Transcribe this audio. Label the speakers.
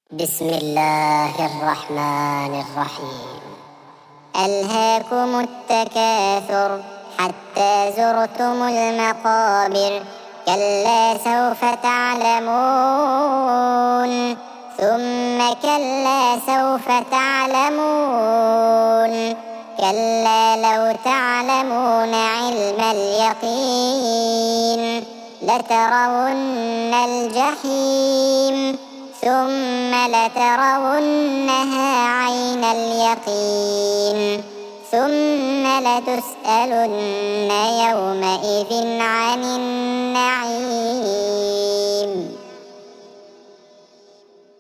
Speaker 1: بسم الله الرحمن الرحيم. ألهاكم التكاثر حتى زرتم المقابر، كلا سوف تعلمون ثم كلا سوف تعلمون، كلا لو تعلمون علم اليقين لترون الجحيم ثم لترونها عين اليقين ثم لتسألن يومئذ عن النعيم.